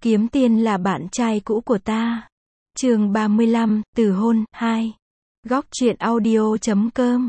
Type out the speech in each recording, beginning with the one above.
Kiếm Tiên là bạn trai cũ của ta. Chương 35, từ hôn, 2. Góc truyện audio.com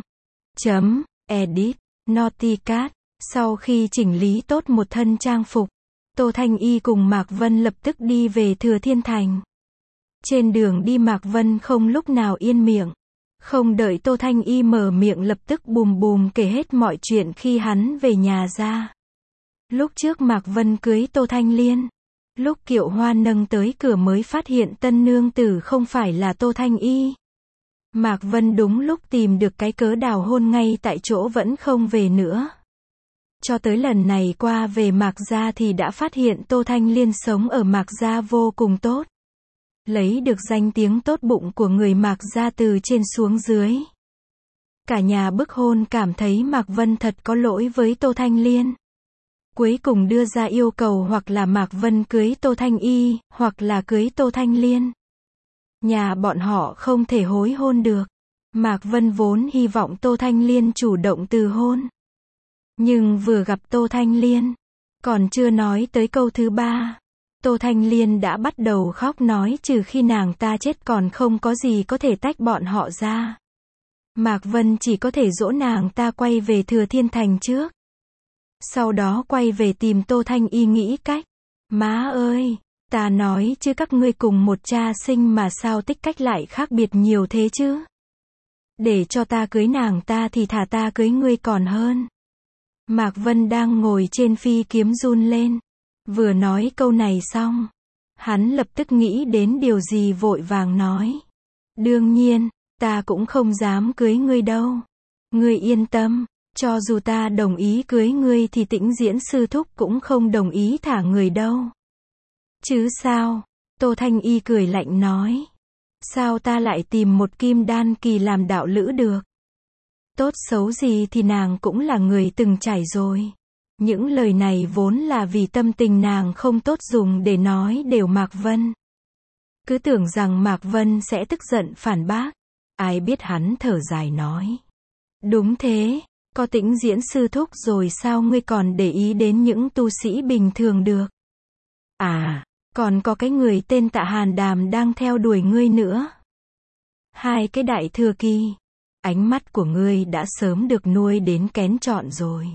Edit, Naughty Cat. Sau khi chỉnh lý tốt một thân trang phục, Tô Thanh Y cùng Mạc Vân lập tức đi về Thừa Thiên Thành. Trên đường đi Mạc Vân không lúc nào yên miệng. Không đợi Tô Thanh Y mở miệng lập tức bùm bùm kể hết mọi chuyện khi hắn về nhà ra. Lúc trước Mạc Vân cưới Tô Thanh Liên. Lúc kiệu hoa nâng tới cửa mới phát hiện tân nương tử không phải là Tô Thanh Y. Mạc Vân đúng lúc tìm được cái cớ đào hôn ngay tại chỗ vẫn không về nữa. Cho tới lần này qua về Mạc Gia thì đã phát hiện Tô Thanh Liên sống ở Mạc Gia vô cùng tốt. Lấy được danh tiếng tốt bụng của người Mạc Gia từ trên xuống dưới. Cả nhà bức hôn cảm thấy Mạc Vân thật có lỗi với Tô Thanh Liên. Cuối cùng đưa ra yêu cầu hoặc là Mạc Vân cưới Tô Thanh Y, hoặc là cưới Tô Thanh Liên. Nhà bọn họ không thể hối hôn được. Mạc Vân vốn hy vọng Tô Thanh Liên chủ động từ hôn. Nhưng vừa gặp Tô Thanh Liên, còn chưa nói tới câu thứ ba, Tô Thanh Liên đã bắt đầu khóc nói trừ khi nàng ta chết còn không có gì có thể tách bọn họ ra. Mạc Vân chỉ có thể dỗ nàng ta quay về Thừa Thiên Thành trước. Sau đó quay về tìm Tô Thanh Y nghĩ cách. Má ơi, ta nói chứ các ngươi cùng một cha sinh mà sao tích cách lại khác biệt nhiều thế chứ. Để cho ta cưới nàng ta thì thà ta cưới ngươi còn hơn. Mạc Vân đang ngồi trên phi kiếm run lên. Vừa nói câu này xong, hắn lập tức nghĩ đến điều gì vội vàng nói. Đương nhiên, ta cũng không dám cưới ngươi đâu. Ngươi yên tâm, cho dù ta đồng ý cưới ngươi thì Tĩnh Diễn sư thúc cũng không đồng ý thả người đâu. Chứ sao? Tô Thanh Y cười lạnh nói. Sao ta lại tìm một kim đan kỳ làm đạo lữ được? Tốt xấu gì thì nàng cũng là người từng trải rồi. Những lời này vốn là vì tâm tình nàng không tốt dùng để nói đều Mạc Vân. Cứ tưởng rằng Mạc Vân sẽ tức giận phản bác. Ai biết hắn thở dài nói. Đúng thế, có Tĩnh Diễn sư thúc rồi sao ngươi còn để ý đến những tu sĩ bình thường được? À, còn có cái người tên Tạ Hàn Đàm đang theo đuổi ngươi nữa. Hai cái đại thừa kỳ. Ánh mắt của ngươi đã sớm được nuôi đến kén chọn rồi.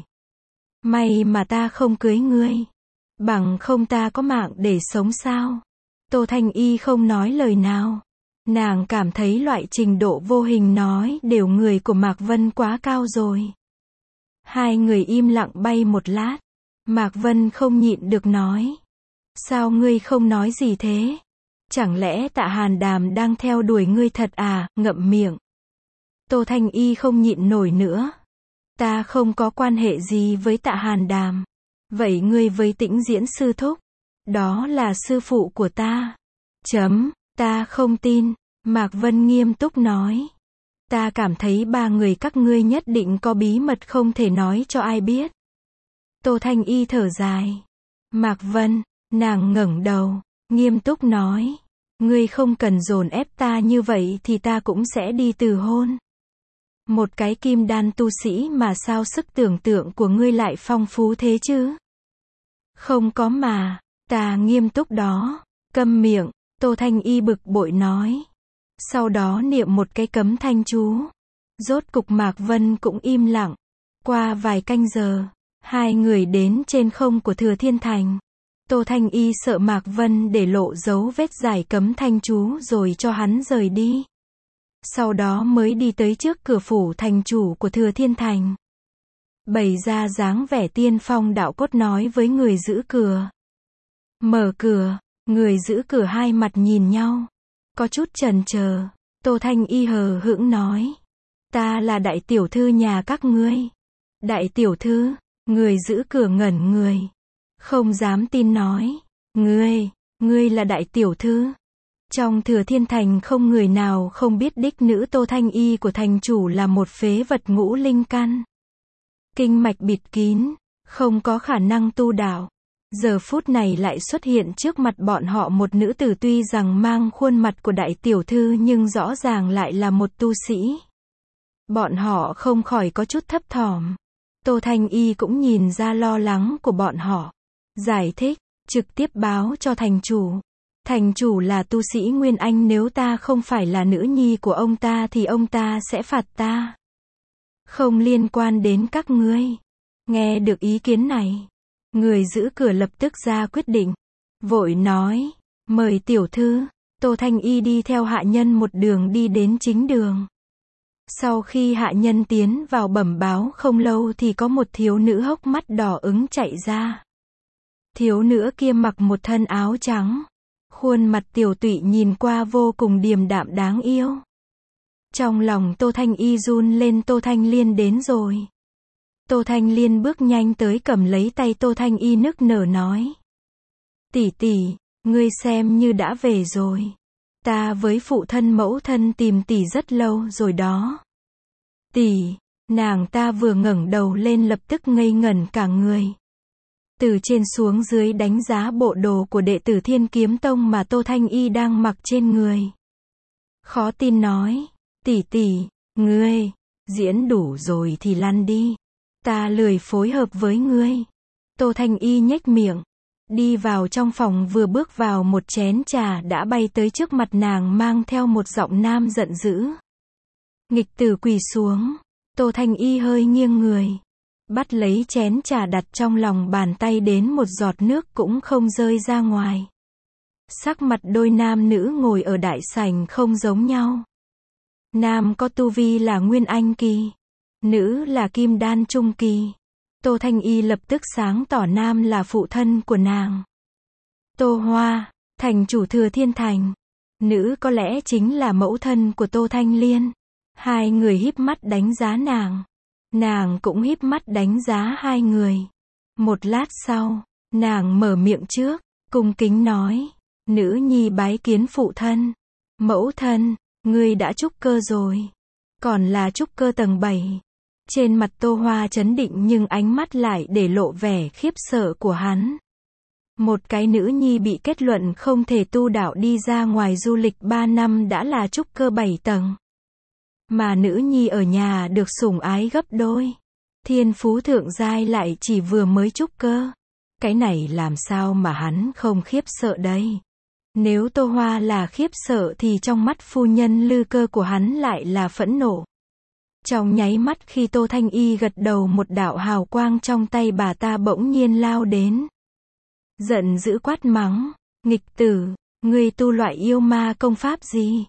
May mà ta không cưới ngươi. Bằng không ta có mạng để sống sao? Tô Thanh Y không nói lời nào. Nàng cảm thấy loại trình độ vô hình nói đều người của Mạc Vân quá cao rồi. Hai người im lặng bay một lát. Mạc Vân không nhịn được nói. Sao ngươi không nói gì thế? Chẳng lẽ Tạ Hàn Đàm đang theo đuổi ngươi thật à? Ngậm miệng. Tô Thanh Y không nhịn nổi nữa. Ta không có quan hệ gì với Tạ Hàn Đàm. Vậy ngươi với Tĩnh Diễn sư thúc? Đó là sư phụ của ta. Ta không tin. Mạc Vân nghiêm túc nói. Ta cảm thấy ba người các ngươi nhất định có bí mật không thể nói cho ai biết. Tô Thanh Y thở dài. Mạc Vân, nàng ngẩng đầu, nghiêm túc nói. Ngươi không cần dồn ép ta như vậy thì ta cũng sẽ đi từ hôn. Một cái kim đan tu sĩ mà sao sức tưởng tượng của ngươi lại phong phú thế chứ? Không có mà, ta nghiêm túc đó. Câm miệng, Tô Thanh Y bực bội nói. Sau đó niệm một cái cấm thanh chú. Rốt cục Mạc Vân cũng im lặng. Qua vài canh giờ, hai người đến trên không của Thừa Thiên Thành. Tô Thanh Y sợ Mạc Vân để lộ dấu vết giải cấm thanh chú rồi cho hắn rời đi. Sau đó mới đi tới trước cửa phủ thành chủ của Thừa Thiên Thành. Bày ra dáng vẻ tiên phong đạo cốt nói với người giữ cửa. Mở cửa, người giữ cửa hai mặt nhìn nhau. Có chút chần chờ, Tô Thanh Y hờ hững nói. Ta là đại tiểu thư nhà các ngươi. Đại tiểu thư, người giữ cửa ngẩn người. Không dám tin nói. Ngươi là đại tiểu thư. Trong Thừa Thiên Thành không người nào không biết đích nữ Tô Thanh Y của thành chủ là một phế vật ngũ linh căn. Kinh mạch bịt kín, không có khả năng tu đạo. Giờ phút này lại xuất hiện trước mặt bọn họ một nữ tử tuy rằng mang khuôn mặt của đại tiểu thư nhưng rõ ràng lại là một tu sĩ. Bọn họ không khỏi có chút thấp thỏm. Tô Thanh Y cũng nhìn ra lo lắng của bọn họ. Giải thích, trực tiếp báo cho thành chủ. Thành chủ là tu sĩ Nguyên Anh, nếu ta không phải là nữ nhi của ông ta thì ông ta sẽ phạt ta. Không liên quan đến các ngươi. Nghe được ý kiến này, người giữ cửa lập tức ra quyết định. Vội nói, mời tiểu thư. Tô Thanh Y đi theo hạ nhân một đường đi đến chính đường. Sau khi hạ nhân tiến vào bẩm báo không lâu thì có một thiếu nữ hốc mắt đỏ ửng chạy ra. Thiếu nữ kia mặc một thân áo trắng. Khuôn mặt tiểu tụy nhìn qua vô cùng điềm đạm đáng yêu. Trong lòng Tô Thanh Y run lên. Tô Thanh Liên đến rồi. Tô Thanh Liên bước nhanh tới cầm lấy tay Tô Thanh Y nức nở nói. Tỷ tỷ, ngươi xem như đã về rồi. Ta với phụ thân mẫu thân tìm tỷ rất lâu rồi đó. Tỷ, nàng ta vừa ngẩng đầu lên lập tức ngây ngẩn cả người. Từ trên xuống dưới đánh giá bộ đồ của đệ tử Thiên Kiếm Tông mà Tô Thanh Y đang mặc trên người. Khó tin nói, tỷ tỷ, ngươi, diễn đủ rồi thì lăn đi. Ta lười phối hợp với ngươi. Tô Thanh Y nhếch miệng. Đi vào trong phòng, vừa bước vào một chén trà đã bay tới trước mặt nàng mang theo một giọng nam giận dữ. Nghịch tử, quỳ xuống. Tô Thanh Y hơi nghiêng người. Bắt lấy chén trà đặt trong lòng bàn tay, đến một giọt nước cũng không rơi ra ngoài. Sắc mặt đôi nam nữ ngồi ở đại sảnh không giống nhau. Nam có tu vi là Nguyên Anh kỳ. Nữ là Kim Đan Trung kỳ. Tô Thanh Y lập tức sáng tỏ nam là phụ thân của nàng. Tô Hoa, thành chủ Thừa Thiên Thành. Nữ có lẽ chính là mẫu thân của Tô Thanh Liên. Hai người híp mắt đánh giá nàng. Nàng cũng híp mắt đánh giá hai người. Một lát sau, nàng mở miệng trước, cung kính nói. Nữ nhi bái kiến phụ thân. Mẫu thân, ngươi đã trúc cơ rồi. Còn là trúc cơ tầng 7. Trên mặt Tô Hoa trấn định nhưng ánh mắt lại để lộ vẻ khiếp sợ của hắn. Một cái nữ nhi bị kết luận không thể tu đạo đi ra ngoài du lịch 3 năm đã là trúc cơ 7 tầng. Mà nữ nhi ở nhà được sủng ái gấp đôi. Thiên phú thượng giai lại chỉ vừa mới trúc cơ. Cái này làm sao mà hắn không khiếp sợ đây? Nếu Tô Hoa là khiếp sợ thì trong mắt phu nhân Lư Cơ của hắn lại là phẫn nộ. Trong nháy mắt khi Tô Thanh Y gật đầu, một đạo hào quang trong tay bà ta bỗng nhiên lao đến. Giận dữ quát mắng, nghịch tử, ngươi tu loại yêu ma công pháp gì?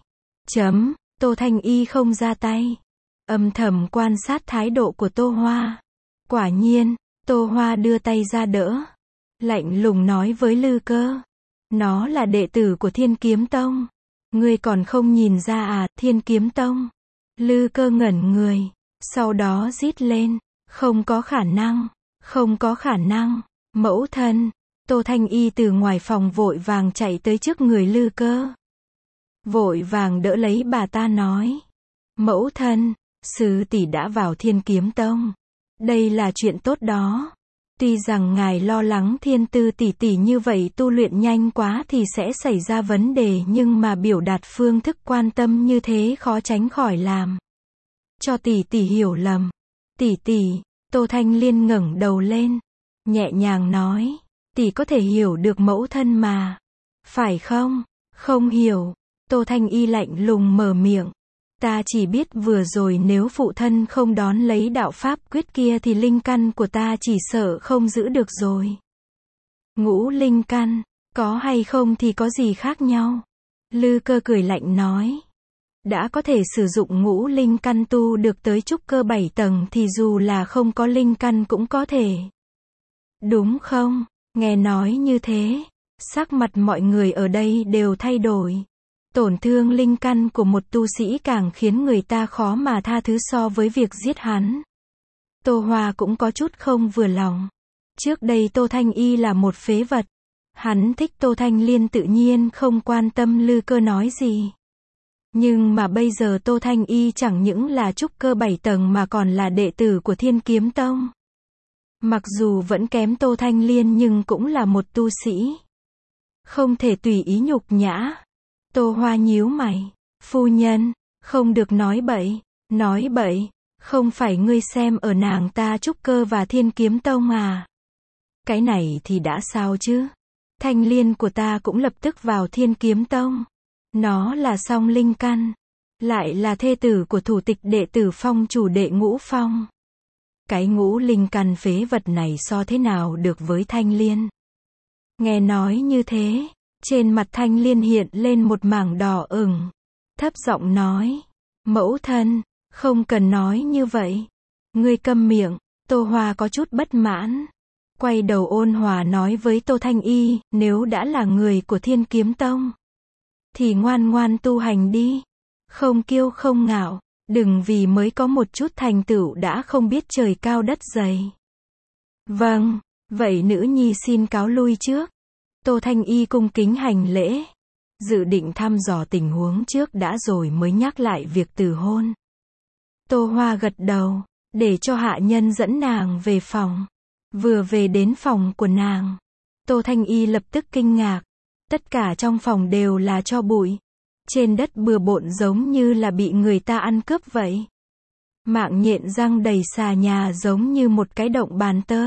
Tô Thanh Y không ra tay. Âm thầm quan sát thái độ của Tô Hoa. Quả nhiên, Tô Hoa đưa tay ra đỡ. Lạnh lùng nói với Lư Cơ. Nó là đệ tử của Thiên Kiếm Tông. Ngươi còn không nhìn ra à, Thiên Kiếm Tông? Lư Cơ ngẩn người. Sau đó rít lên. Không có khả năng. Không có khả năng. Mẫu thân. Tô Thanh Y từ ngoài phòng vội vàng chạy tới trước người Lư Cơ. Vội vàng đỡ lấy bà ta nói. Mẫu thân, sư tỷ đã vào Thiên Kiếm Tông. Đây là chuyện tốt đó. Tuy rằng ngài lo lắng Thiên Tư tỷ tỷ như vậy tu luyện nhanh quá thì sẽ xảy ra vấn đề, nhưng mà biểu đạt phương thức quan tâm như thế khó tránh khỏi làm cho tỷ tỷ hiểu lầm. Tỷ tỷ, Tô Thanh Liên ngẩng đầu lên, nhẹ nhàng nói, tỷ có thể hiểu được mẫu thân mà, phải không? Không hiểu. Tô Thanh Y lạnh lùng mở miệng. Ta chỉ biết vừa rồi nếu phụ thân không đón lấy đạo pháp quyết kia thì linh căn của ta chỉ sợ không giữ được rồi. Ngũ linh căn, có hay không thì có gì khác nhau? Lư Cơ cười lạnh nói. Đã có thể sử dụng ngũ linh căn tu được tới trúc cơ 7 tầng thì dù là không có linh căn cũng có thể. Đúng không? Nghe nói như thế, sắc mặt mọi người ở đây đều thay đổi. Tổn thương linh căn của một tu sĩ càng khiến người ta khó mà tha thứ so với việc giết hắn. Tô Hoa cũng có chút không vừa lòng. Trước đây Tô Thanh Y là một phế vật. Hắn thích Tô Thanh Liên tự nhiên không quan tâm Lư Cơ nói gì. Nhưng mà bây giờ Tô Thanh Y chẳng những là trúc cơ 7 tầng mà còn là đệ tử của Thiên Kiếm Tông. Mặc dù vẫn kém Tô Thanh Liên nhưng cũng là một tu sĩ. Không thể tùy ý nhục nhã. Tô Hoa nhíu mày. Phu nhân, không được nói bậy. Nói bậy, không phải ngươi xem ở nàng ta trúc cơ và Thiên Kiếm Tông à? Cái này thì đã sao chứ? Thanh Liên của ta cũng lập tức vào Thiên Kiếm Tông. Nó là song linh căn, lại là thê tử của thủ tịch đệ tử Phong chủ đệ Ngũ Phong. Cái ngũ linh căn phế vật này so thế nào được với Thanh Liên? Nghe nói như thế, trên mặt Thanh Liên hiện lên một mảng đỏ ửng, thấp giọng nói, mẫu thân, không cần nói như vậy. Ngươi câm miệng. Tô Hoa có chút bất mãn, quay đầu ôn hòa nói với Tô Thanh Y, nếu đã là người của Thiên Kiếm Tông, thì ngoan ngoan tu hành đi, không kiêu không ngạo, đừng vì mới có một chút thành tựu đã không biết trời cao đất dày. Vâng, vậy nữ nhi xin cáo lui trước. Tô Thanh Y cung kính hành lễ, dự định thăm dò tình huống trước đã rồi mới nhắc lại việc từ hôn. Tô Hoa gật đầu, để cho hạ nhân dẫn nàng về phòng. Vừa về đến phòng của nàng, Tô Thanh Y lập tức kinh ngạc. Tất cả trong phòng đều là tro bụi. Trên đất bừa bộn giống như là bị người ta ăn cướp vậy. Mạng nhện răng đầy xà nhà giống như một cái động bàn tơ.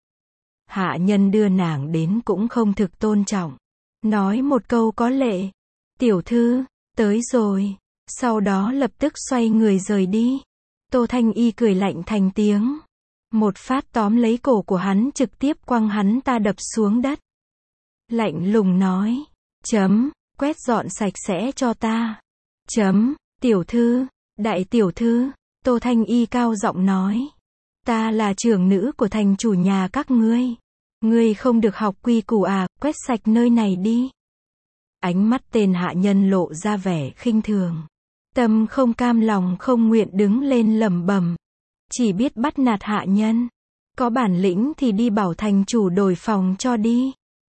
Hạ nhân đưa nàng đến cũng không thực tôn trọng. Nói một câu có lệ. Tiểu thư, tới rồi. Sau đó lập tức xoay người rời đi. Tô Thanh Y cười lạnh thành tiếng. Một phát tóm lấy cổ của hắn trực tiếp quăng hắn ta đập xuống đất. Lạnh lùng nói. Quét dọn sạch sẽ cho ta. Tiểu thư, đại tiểu thư. Tô Thanh Y cao giọng nói. Ta là trưởng nữ của thành chủ nhà các ngươi. Ngươi không được học quy củ à, quét sạch nơi này đi. Ánh mắt tên hạ nhân lộ ra vẻ khinh thường. Tâm không cam lòng không nguyện đứng lên lẩm bẩm. Chỉ biết bắt nạt hạ nhân. Có bản lĩnh thì đi bảo thành chủ đổi phòng cho đi.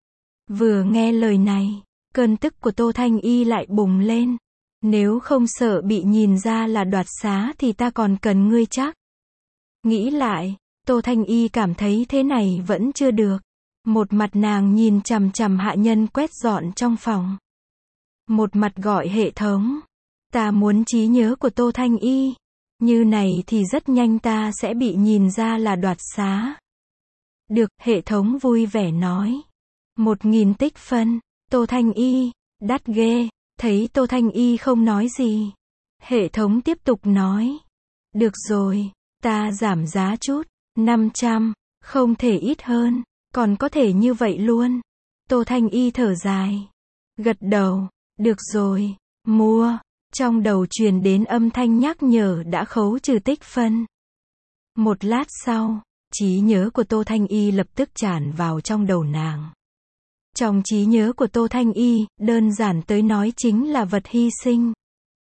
Vừa nghe lời này, cơn tức của Tô Thanh Y lại bùng lên. Nếu không sợ bị nhìn ra là đoạt xá thì ta còn cần ngươi chắc. Nghĩ lại, Tô Thanh Y cảm thấy thế này vẫn chưa được. Một mặt nàng nhìn chằm chằm hạ nhân quét dọn trong phòng. Một mặt gọi hệ thống. Ta muốn trí nhớ của Tô Thanh Y. Như này thì rất nhanh ta sẽ bị nhìn ra là đoạt xá. Được, hệ thống vui vẻ nói. 1000 tích phân. Tô Thanh Y, đắt ghê. Thấy Tô Thanh Y không nói gì, hệ thống tiếp tục nói. Được rồi, ta giảm giá chút, 500, không thể ít hơn, còn có thể như vậy luôn. Tô Thanh Y thở dài, gật đầu, được rồi, mua. Trong đầu truyền đến âm thanh nhắc nhở đã khấu trừ tích phân. Một lát sau, trí nhớ của Tô Thanh Y lập tức tràn vào trong đầu nàng. Trong trí nhớ của Tô Thanh Y, đơn giản tới nói chính là vật hy sinh.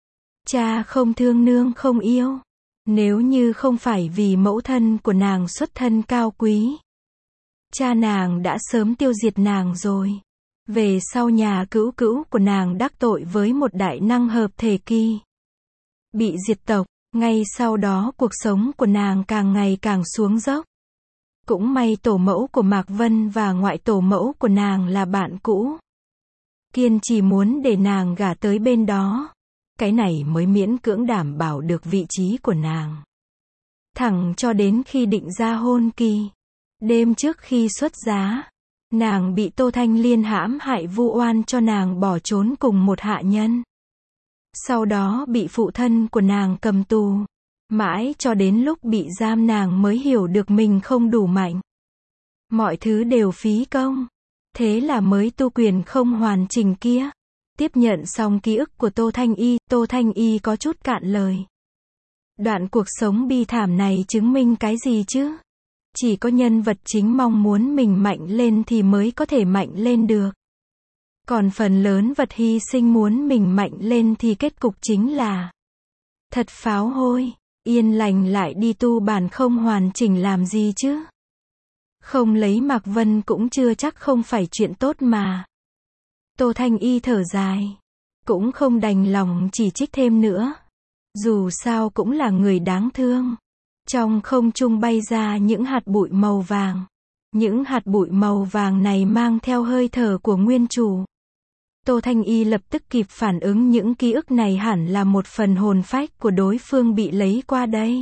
Cha không thương nương không yêu. Nếu như không phải vì mẫu thân của nàng xuất thân cao quý, cha nàng đã sớm tiêu diệt nàng rồi. Về sau nhà cữu cữu của nàng đắc tội với một đại năng hợp thể kỳ, bị diệt tộc, ngay sau đó cuộc sống của nàng càng ngày càng xuống dốc. Cũng may tổ mẫu của Mạc Vân và ngoại tổ mẫu của nàng là bạn cũ. Kiên trì muốn để nàng gả tới bên đó. Cái này mới miễn cưỡng đảm bảo được vị trí của nàng. Thẳng cho đến khi định ra hôn kỳ. Đêm trước khi xuất giá, nàng bị Tô Thanh Liên hãm hại vu oan cho nàng bỏ trốn cùng một hạ nhân. Sau đó bị phụ thân của nàng cầm tù. Mãi cho đến lúc bị giam nàng mới hiểu được mình không đủ mạnh. Mọi thứ đều phí công. Thế là mới tu quyền không hoàn chỉnh kia. Tiếp nhận xong ký ức của Tô Thanh Y có chút cạn lời. Đoạn cuộc sống bi thảm này chứng minh cái gì chứ? Chỉ có nhân vật chính mong muốn mình mạnh lên thì mới có thể mạnh lên được. Còn phần lớn vật hy sinh muốn mình mạnh lên thì kết cục chính là thật pháo hôi. Yên lành lại đi tu bản không hoàn chỉnh làm gì chứ? Không lấy Mạc Vân cũng chưa chắc không phải chuyện tốt mà. Tô Thanh Y thở dài, cũng không đành lòng chỉ trích thêm nữa. Dù sao cũng là người đáng thương. Trong không trung bay ra những hạt bụi màu vàng. Những hạt bụi màu vàng này mang theo hơi thở của nguyên chủ. Tô Thanh Y lập tức kịp phản ứng những ký ức này hẳn là một phần hồn phách của đối phương bị lấy qua đây.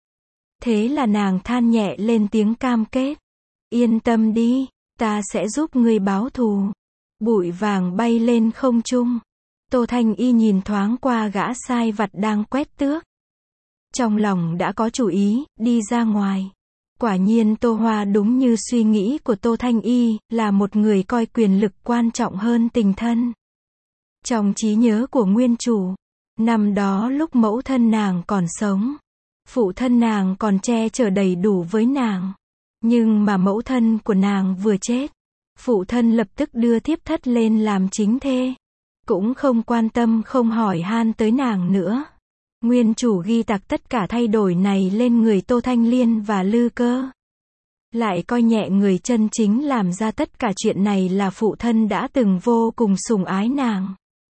Thế là nàng than nhẹ lên tiếng cam kết. Yên tâm đi, ta sẽ giúp ngươi báo thù. Bụi vàng bay lên không trung. Tô Thanh Y nhìn thoáng qua gã sai vặt đang quét tước. Trong lòng đã có chủ ý, đi ra ngoài. Quả nhiên Tô Hoa đúng như suy nghĩ của Tô Thanh Y, là một người coi quyền lực quan trọng hơn tình thân. Trong trí nhớ của nguyên chủ, năm đó lúc mẫu thân nàng còn sống, phụ thân nàng còn che chở đầy đủ với nàng. Nhưng mà mẫu thân của nàng vừa chết, phụ thân lập tức đưa thiếp thất lên làm chính thê. Cũng không quan tâm không hỏi han tới nàng nữa. Nguyên chủ ghi tạc tất cả thay đổi này lên người Tô Thanh Liên và Lư Cơ. Lại coi nhẹ người chân chính làm ra tất cả chuyện này là phụ thân đã từng vô cùng sủng ái nàng.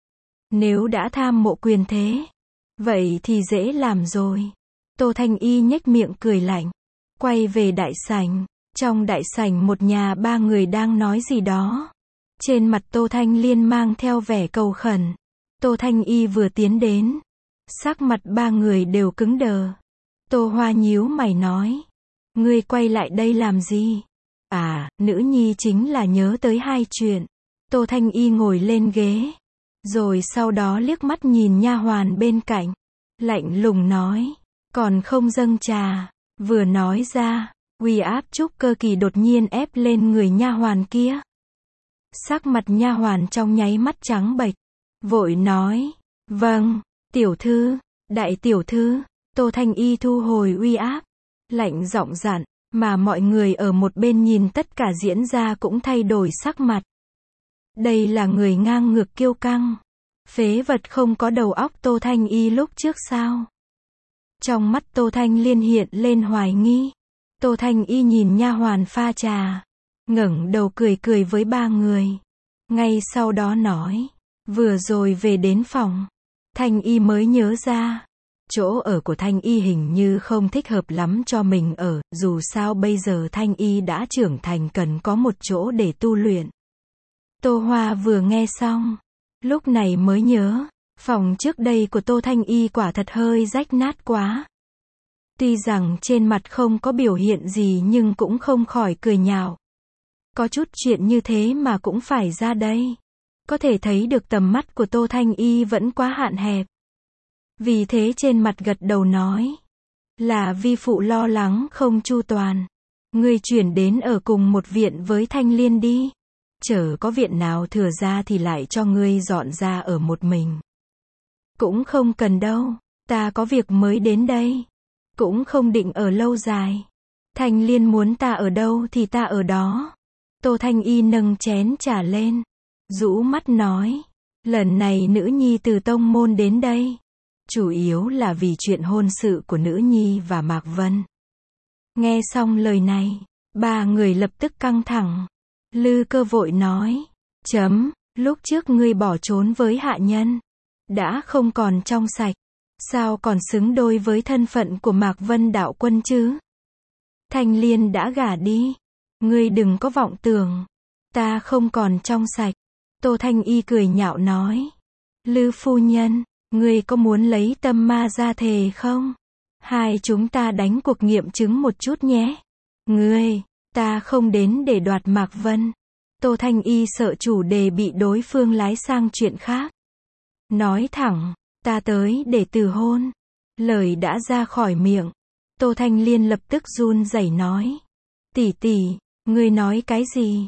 Nếu đã tham mộ quyền thế, vậy thì dễ làm rồi. Tô Thanh Y nhếch miệng cười lạnh, quay về đại sảnh. Trong đại sảnh một nhà ba người đang nói gì đó. Trên mặt Tô Thanh Liên mang theo vẻ cầu khẩn. Tô Thanh Y vừa tiến đến, sắc mặt ba người đều cứng đờ. Tô Hoa nhíu mày nói, ngươi quay lại đây làm gì? À, nữ nhi chính là nhớ tới hai chuyện. Tô Thanh Y ngồi lên ghế, rồi sau đó liếc mắt nhìn nha hoàn bên cạnh, lạnh lùng nói, còn không dâng trà. Vừa nói ra, uy áp trúc cơ kỳ đột nhiên ép lên người nha hoàn kia. Sắc mặt nha hoàn trong nháy mắt trắng bệch, vội nói, vâng, tiểu thư, đại tiểu thư. Tô Thanh Y thu hồi uy áp, lạnh giọng dặn, mà mọi người ở một bên nhìn tất cả diễn ra cũng thay đổi sắc mặt. Đây là người ngang ngược kiêu căng, phế vật không có đầu óc Tô Thanh Y lúc trước sao? Trong mắt Tô Thanh Liên hiện lên hoài nghi. Tô Thanh Y nhìn nha hoàn pha trà, ngẩng đầu cười cười với ba người. Ngay sau đó nói, vừa rồi về đến phòng, Thanh Y mới nhớ ra, chỗ ở của Thanh Y hình như không thích hợp lắm cho mình ở, dù sao bây giờ Thanh Y đã trưởng thành cần có một chỗ để tu luyện. Tô Hoa vừa nghe xong, lúc này mới nhớ, phòng trước đây của Tô Thanh Y quả thật hơi rách nát quá. Tuy rằng trên mặt không có biểu hiện gì nhưng cũng không khỏi cười nhạo. Có chút chuyện như thế mà cũng phải ra đây. Có thể thấy được tầm mắt của Tô Thanh Y vẫn quá hạn hẹp. Vì thế trên mặt gật đầu nói, là vi phụ lo lắng không chu toàn. Ngươi chuyển đến ở cùng một viện với Thanh Liên đi. Chở có viện nào thừa ra thì lại cho ngươi dọn ra ở một mình. Cũng không cần đâu, ta có việc mới đến đây. Cũng không định ở lâu dài. Thanh Liên muốn ta ở đâu thì ta ở đó. Tô Thanh Y nâng chén trà lên, rũ mắt nói, lần này nữ nhi từ tông môn đến đây, chủ yếu là vì chuyện hôn sự của nữ nhi và Mạc Vân. Nghe xong lời này, ba người lập tức căng thẳng. Lư Cơ vội nói, lúc trước ngươi bỏ trốn với hạ nhân, đã không còn trong sạch, sao còn xứng đôi với thân phận của Mạc Vân đạo quân chứ? Thanh Liên đã gả đi, ngươi đừng có vọng tưởng, ta không còn trong sạch. Tô Thanh Y cười nhạo nói, Lư phu nhân, ngươi có muốn lấy tâm ma ra thề không? Hai chúng ta đánh cuộc nghiệm chứng một chút nhé. Ngươi, ta không đến để đoạt Mạc Vân. Tô Thanh Y sợ chủ đề bị đối phương lái sang chuyện khác. Nói thẳng, ta tới để từ hôn. Lời đã ra khỏi miệng, Tô Thanh Liên lập tức run rẩy nói, tỷ tỷ, ngươi nói cái gì?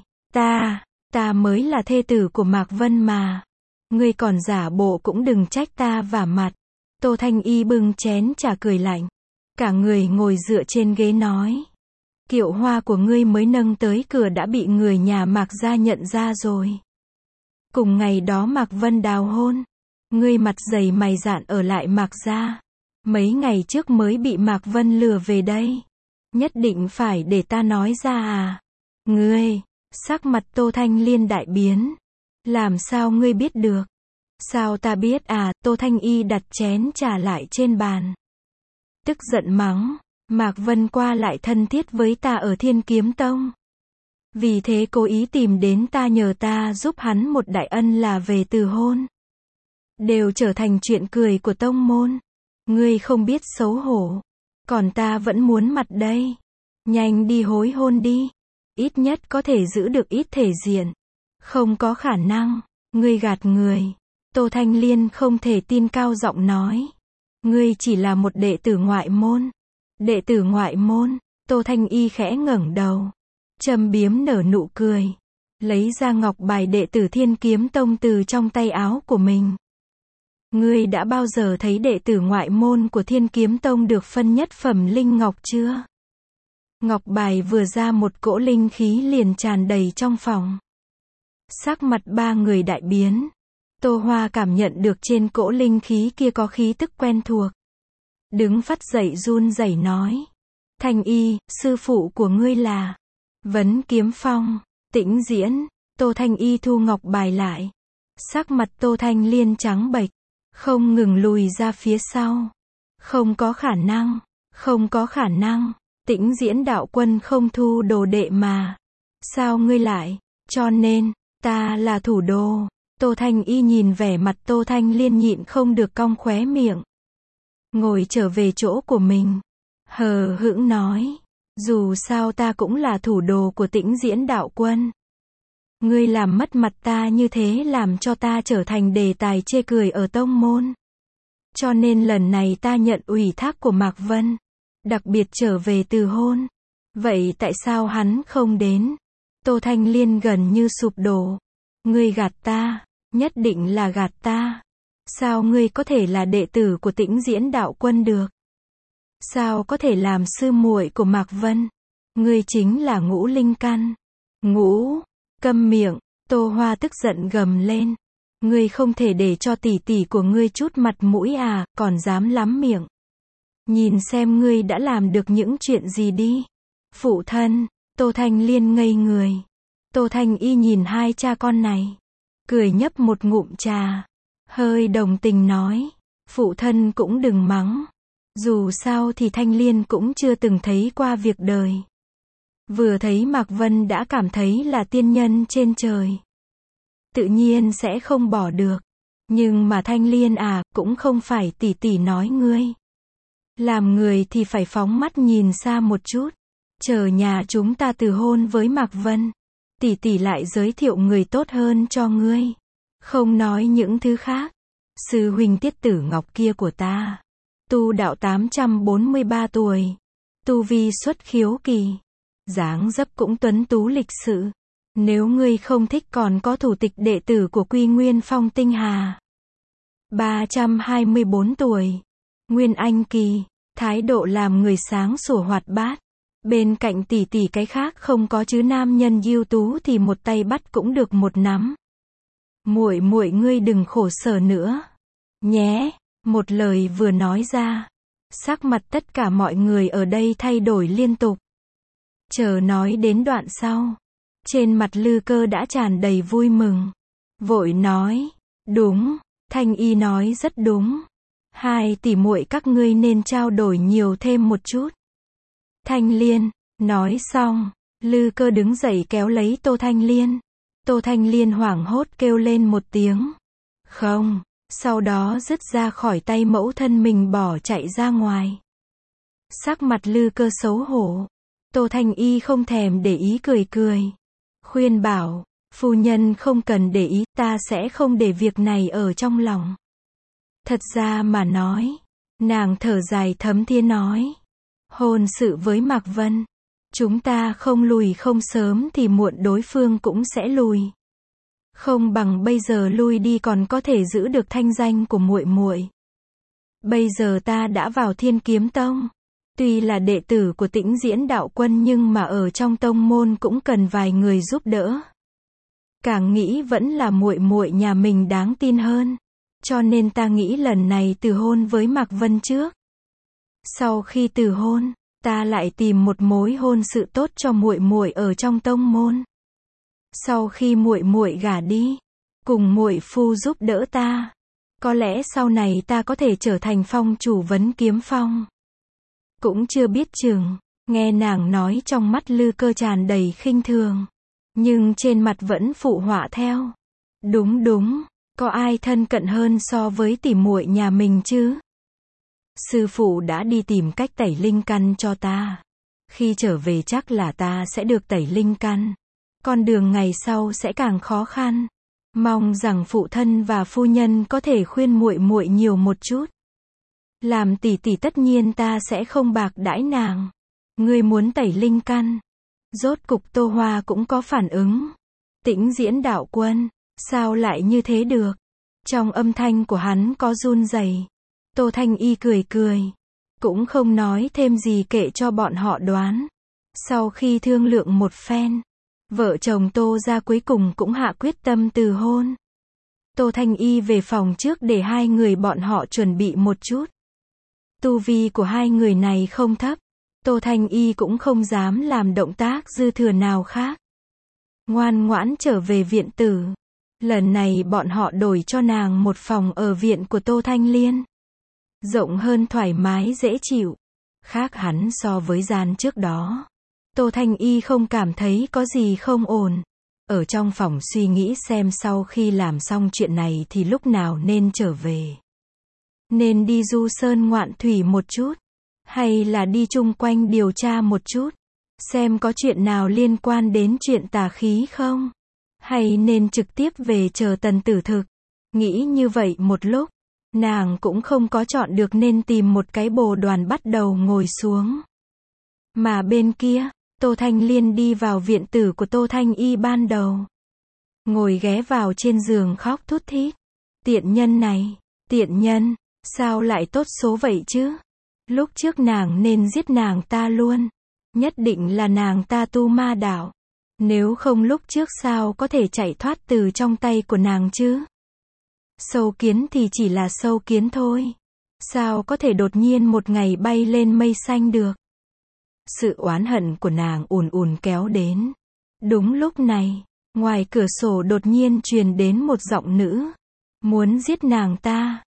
Ta mới là thê tử của Mạc Vân mà. Ngươi còn giả bộ cũng đừng trách ta vả mặt. Tô Thanh Y bưng chén trà cười lạnh, cả người ngồi dựa trên ghế nói, kiệu hoa của ngươi mới nâng tới cửa đã bị người nhà Mạc gia nhận ra rồi. Cùng ngày đó Mạc Vân đào hôn, ngươi mặt dày mày dạn ở lại Mạc gia. Mấy ngày trước mới bị Mạc Vân lừa về đây. Nhất định phải để ta nói ra à? Ngươi, sắc mặt Tô Thanh Liên đại biến. Làm sao ngươi biết được? Sao ta biết à? Tô Thanh Y đặt chén trà lại trên bàn, tức giận mắng, Mạc Vân qua lại thân thiết với ta ở Thiên Kiếm Tông. Vì thế cố ý tìm đến ta nhờ ta giúp hắn một đại ân là về từ hôn. Đều trở thành chuyện cười của tông môn. Ngươi không biết xấu hổ. Còn ta vẫn muốn mặt đây. Nhanh đi hối hôn đi. Ít nhất có thể giữ được ít thể diện. Không có khả năng, ngươi gạt người. Tô Thanh Liên không thể tin cao giọng nói. Ngươi chỉ là một đệ tử ngoại môn. Đệ tử ngoại môn, Tô Thanh Y khẽ ngẩng đầu. Châm biếm nở nụ cười. Lấy ra ngọc bài đệ tử Thiên Kiếm Tông từ trong tay áo của mình. Ngươi đã bao giờ thấy đệ tử ngoại môn của Thiên Kiếm Tông được phân nhất phẩm linh ngọc chưa? Ngọc bài vừa ra một cỗ linh khí liền tràn đầy trong phòng. Sắc mặt ba người đại biến. Tô Hoa cảm nhận được trên cỗ linh khí kia có khí tức quen thuộc. Đứng phắt dậy run rẩy nói. Thanh Y, sư phụ của ngươi là Vấn Kiếm Phong, Tĩnh Diễn. Tô Thanh Y thu ngọc bài lại. Sắc mặt Tô Thanh Liên trắng bệch, không ngừng lùi ra phía sau. Không có khả năng, không có khả năng. Tĩnh Diễn đạo quân không thu đồ đệ mà. Sao ngươi lại? Cho nên, ta là thủ đồ. Tô Thanh Y nhìn vẻ mặt Tô Thanh Liên nhịn không được cong khóe miệng. Ngồi trở về chỗ của mình. Hờ hững nói. Dù sao ta cũng là thủ đồ của Tĩnh Diễn đạo quân. Ngươi làm mất mặt ta như thế làm cho ta trở thành đề tài chê cười ở tông môn. Cho nên lần này ta nhận ủy thác của Mạc Vân. Đặc biệt trở về từ hôn. Vậy tại sao hắn không đến? Tô Thanh Liên gần như sụp đổ. Ngươi gạt ta, nhất định là gạt ta. Sao ngươi có thể là đệ tử của Tĩnh Diễn đạo quân được? Sao có thể làm sư muội của Mạc Vân? Ngươi chính là ngũ linh căn. Ngũ, câm miệng, Tô Hoa tức giận gầm lên. Ngươi không thể để cho tỷ tỷ của ngươi chút mặt mũi à, còn dám lắm miệng. Nhìn xem ngươi đã làm được những chuyện gì đi. Phụ thân, Tô Thanh Liên ngây người. Tô Thanh Y nhìn hai cha con này. Cười nhấp một ngụm trà. Hơi đồng tình nói. Phụ thân cũng đừng mắng. Dù sao thì Thanh Liên cũng chưa từng thấy qua việc đời. Vừa thấy Mạc Vân đã cảm thấy là tiên nhân trên trời. Tự nhiên sẽ không bỏ được. Nhưng mà Thanh Liên à, cũng không phải tỷ tỷ nói ngươi. Làm người thì phải phóng mắt nhìn xa một chút. Chờ nhà chúng ta từ hôn với Mạc Vân. Tỷ tỷ lại giới thiệu người tốt hơn cho ngươi. Không nói những thứ khác. Sư huynh Tiết Tử Ngọc kia của ta. Tu đạo 843 tuổi. Tu vi xuất khiếu kỳ. Dáng dấp cũng tuấn tú lịch sự. Nếu ngươi không thích còn có thủ tịch đệ tử của Quy Nguyên Phong Tinh Hà. 324 tuổi. Nguyên Anh kỳ. Thái độ làm người sáng sủa hoạt bát. Bên cạnh tỷ tỷ cái khác không có chứ nam nhân ưu tú thì một tay bắt cũng được một nắm. Muội muội ngươi đừng khổ sở nữa. Nhé, một lời vừa nói ra. Sắc mặt tất cả mọi người ở đây thay đổi liên tục. Chờ nói đến đoạn sau. Trên mặt Lư Cơ đã tràn đầy vui mừng. Vội nói, đúng, Thanh Y nói rất đúng. Hai tỷ muội các ngươi nên trao đổi nhiều thêm một chút. Thanh Liên, nói xong, Lư Cơ đứng dậy kéo lấy Tô Thanh Liên. Tô Thanh Liên hoảng hốt kêu lên một tiếng. Không, sau đó dứt ra khỏi tay mẫu thân mình bỏ chạy ra ngoài. Sắc mặt Lư Cơ xấu hổ. Tô Thanh Y không thèm để ý cười cười. Khuyên bảo, phu nhân không cần để ý, ta sẽ không để việc này ở trong lòng. Thật ra mà nói, nàng thở dài thấm thía nói. Hôn sự với Mạc Vân, chúng ta không lùi không sớm thì muộn đối phương cũng sẽ lùi. Không bằng bây giờ lui đi còn có thể giữ được thanh danh của muội muội. Bây giờ ta đã vào Thiên Kiếm Tông, tuy là đệ tử của Tĩnh Diễn đạo quân nhưng mà ở trong tông môn cũng cần vài người giúp đỡ. Càng nghĩ vẫn là muội muội nhà mình đáng tin hơn, cho nên ta nghĩ lần này từ hôn với Mạc Vân trước. Sau khi từ hôn, ta lại tìm một mối hôn sự tốt cho muội muội ở trong tông môn. Sau khi muội muội gả đi, cùng muội phu giúp đỡ ta, có lẽ sau này ta có thể trở thành phong chủ Vấn Kiếm Phong. Cũng chưa biết chừng. Nghe nàng nói trong mắt Lư Cơ tràn đầy khinh thường, nhưng trên mặt vẫn phụ họa theo. Đúng đúng, có ai thân cận hơn so với tỷ muội nhà mình chứ? Sư phụ đã đi tìm cách tẩy linh căn cho ta. Khi trở về chắc là ta sẽ được tẩy linh căn. con đường ngày sau sẽ càng khó khăn. Mong rằng phụ thân và phu nhân có thể khuyên muội muội nhiều một chút. Làm tỷ tỷ tất nhiên ta sẽ không bạc đãi nàng. Ngươi muốn tẩy linh căn. Rốt cục Tô Hoa cũng có phản ứng. Tĩnh Diễn đạo quân, sao lại như thế được? Trong âm thanh của hắn có run rẩy. Tô Thanh Y cười cười, cũng không nói thêm gì, kệ cho bọn họ đoán. Sau khi thương lượng một phen, vợ chồng Tô gia cuối cùng cũng hạ quyết tâm từ hôn. Tô Thanh Y về phòng trước để hai người bọn họ chuẩn bị một chút. Tu vi của hai người này không thấp, Tô Thanh Y cũng không dám làm động tác dư thừa nào khác. Ngoan ngoãn trở về viện tử. Lần này bọn họ đổi cho nàng một phòng ở viện của Tô Thanh Liên. Rộng hơn, thoải mái dễ chịu. Khác hẳn so với gian trước đó. Tô Thanh Y không cảm thấy có gì không ổn. Ở trong phòng suy nghĩ xem sau khi làm xong chuyện này thì lúc nào nên trở về. Nên đi du sơn ngoạn thủy một chút. Hay là đi chung quanh điều tra một chút. Xem có chuyện nào liên quan đến chuyện tà khí không? Hay nên trực tiếp về chờ Tần Tử Thực? Nghĩ như vậy một lúc, nàng cũng không có chọn được nên tìm một cái bồ đoàn bắt đầu ngồi xuống. Mà bên kia, Tô Thanh Liên đi vào viện tử của Tô Thanh Y ban đầu. Ngồi ghé vào trên giường khóc thút thít. Tiện nhân này, tiện nhân, sao lại tốt số vậy chứ? Lúc trước nàng nên giết nàng ta luôn. Nhất định là nàng ta tu ma đạo. Nếu không lúc trước sao có thể chạy thoát từ trong tay của nàng chứ? Sâu kiến thì chỉ là sâu kiến thôi. Sao có thể đột nhiên một ngày bay lên mây xanh được? Sự oán hận của nàng ùn ùn kéo đến. Đúng lúc này, ngoài cửa sổ đột nhiên truyền đến một giọng nữ. Muốn giết nàng ta.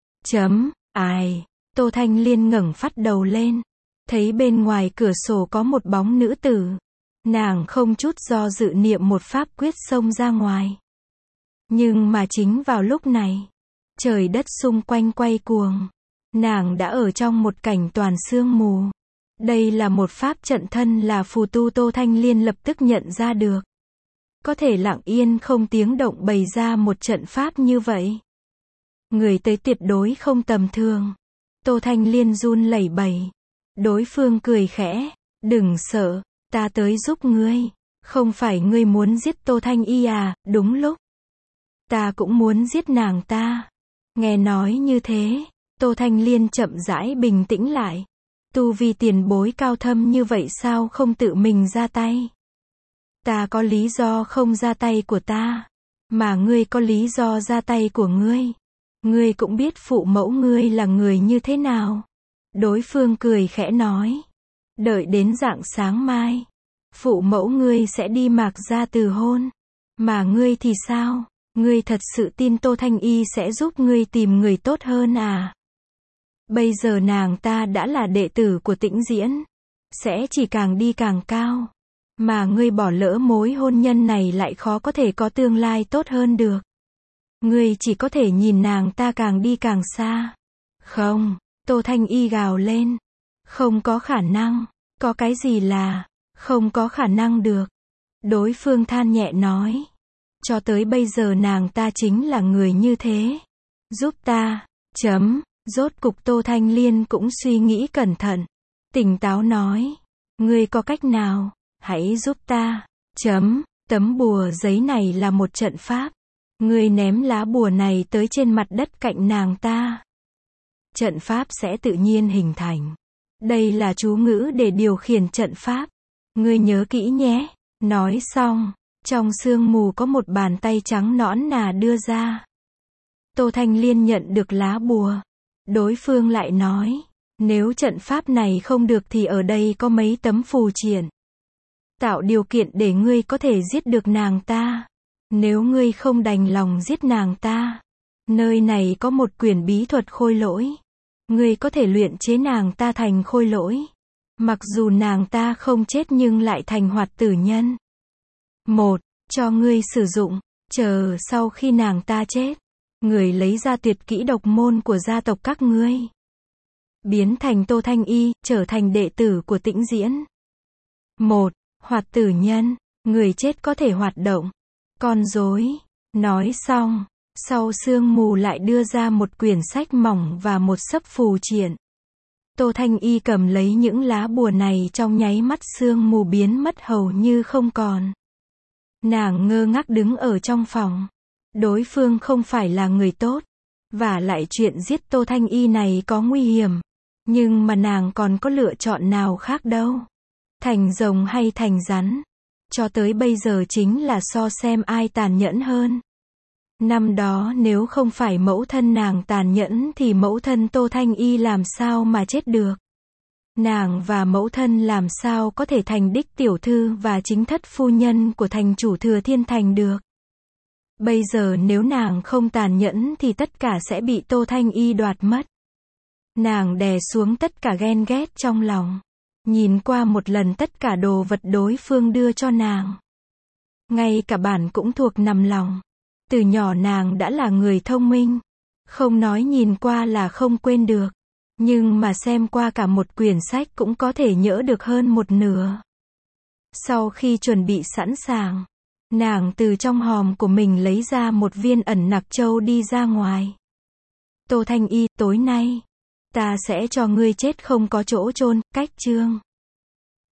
Ai? Tô Thanh Liên ngẩng phát đầu lên. Thấy bên ngoài cửa sổ có một bóng nữ tử. Nàng không chút do dự niệm một pháp quyết xông ra ngoài. Nhưng mà chính vào lúc này, trời đất xung quanh quay cuồng. Nàng đã ở trong một cảnh toàn sương mù. Đây là một pháp trận thân là phù tu. Tô Thanh Liên lập tức nhận ra được. Có thể lặng yên không tiếng động bày ra một trận pháp như vậy. Người tới tuyệt đối không tầm thường. Tô Thanh Liên run lẩy bẩy. Đối phương cười khẽ. Đừng sợ, ta tới giúp ngươi. Không phải ngươi muốn giết Tô Thanh Y à? Đúng lúc. Ta cũng muốn giết nàng ta. Nghe nói như thế, Tô Thanh Liên chậm rãi bình tĩnh lại. Tu vi tiền bối cao thâm như vậy sao không tự mình ra tay? Ta có lý do không ra tay của ta, mà ngươi có lý do ra tay của ngươi. Ngươi cũng biết phụ mẫu ngươi là người như thế nào. Đối phương cười khẽ nói. Đợi đến rạng sáng mai, phụ mẫu ngươi sẽ đi Mạc gia từ hôn. Mà ngươi thì sao? Ngươi thật sự tin Tô Thanh Y sẽ giúp ngươi tìm người tốt hơn à? Bây giờ nàng ta đã là đệ tử của Tĩnh Diễn, sẽ chỉ càng đi càng cao. Mà ngươi bỏ lỡ mối hôn nhân này lại khó có thể có tương lai tốt hơn được. Ngươi chỉ có thể nhìn nàng ta càng đi càng xa. Không, Tô Thanh Y gào lên. Không có khả năng. Có cái gì là không có khả năng được? Đối phương than nhẹ nói. Cho tới bây giờ nàng ta chính là người như thế. Giúp ta. Rốt cục Tô Thanh Liên cũng suy nghĩ cẩn thận. Tỉnh táo nói. Ngươi có cách nào? Hãy giúp ta. Tấm bùa giấy này là một trận pháp. Ngươi ném lá bùa này tới trên mặt đất cạnh nàng ta. Trận pháp sẽ tự nhiên hình thành. Đây là chú ngữ để điều khiển trận pháp. Ngươi nhớ kỹ nhé. Nói xong, trong sương mù có một bàn tay trắng nõn nà đưa ra. Tô Thanh Liên nhận được lá bùa. Đối phương lại nói, nếu trận pháp này không được thì ở đây có mấy tấm phù triện. Tạo điều kiện để ngươi có thể giết được nàng ta. Nếu ngươi không đành lòng giết nàng ta, nơi này có một quyển bí thuật khôi lỗi. Ngươi có thể luyện chế nàng ta thành khôi lỗi. Mặc dù nàng ta không chết nhưng lại thành hoạt tử nhân. Cho ngươi sử dụng, chờ sau khi nàng ta chết, người lấy ra tuyệt kỹ độc môn của gia tộc các ngươi. Biến thành Tô Thanh Y, trở thành đệ tử của Tĩnh Diễn. Hoạt tử nhân, Người chết có thể hoạt động. Con rối. Nói xong, sau sương mù lại đưa ra một quyển sách mỏng và một xấp phù triện. Tô Thanh Y cầm lấy những lá bùa này, trong nháy mắt sương mù biến mất hầu như không còn. Nàng ngơ ngác đứng ở trong phòng. Đối phương không phải là người tốt. Và lại chuyện giết Tô Thanh Y này có nguy hiểm. Nhưng mà nàng còn có lựa chọn nào khác đâu. Thành rồng hay thành rắn. Cho tới bây giờ chính là so xem ai tàn nhẫn hơn. Năm đó nếu không phải mẫu thân nàng tàn nhẫn thì mẫu thân Tô Thanh Y làm sao mà chết được. Nàng và mẫu thân làm sao có thể thành đích tiểu thư và chính thất phu nhân của thành chủ Thừa Thiên Thành được. Bây giờ nếu nàng không tàn nhẫn thì tất cả sẽ bị Tô Thanh Y đoạt mất. Nàng đè xuống tất cả ghen ghét trong lòng. Nhìn qua một lần tất cả đồ vật đối phương đưa cho nàng. Ngay cả bản cũng thuộc nằm lòng. Từ nhỏ nàng đã là người thông minh. Không nói nhìn qua là không quên được. Nhưng mà xem qua cả một quyển sách cũng có thể nhớ được hơn một nửa. Sau khi chuẩn bị sẵn sàng, nàng từ trong hòm của mình lấy ra một viên ẩn nặc châu đi ra ngoài. Tô Thanh Y, tối nay, ta sẽ cho ngươi chết không có chỗ chôn, cách chương.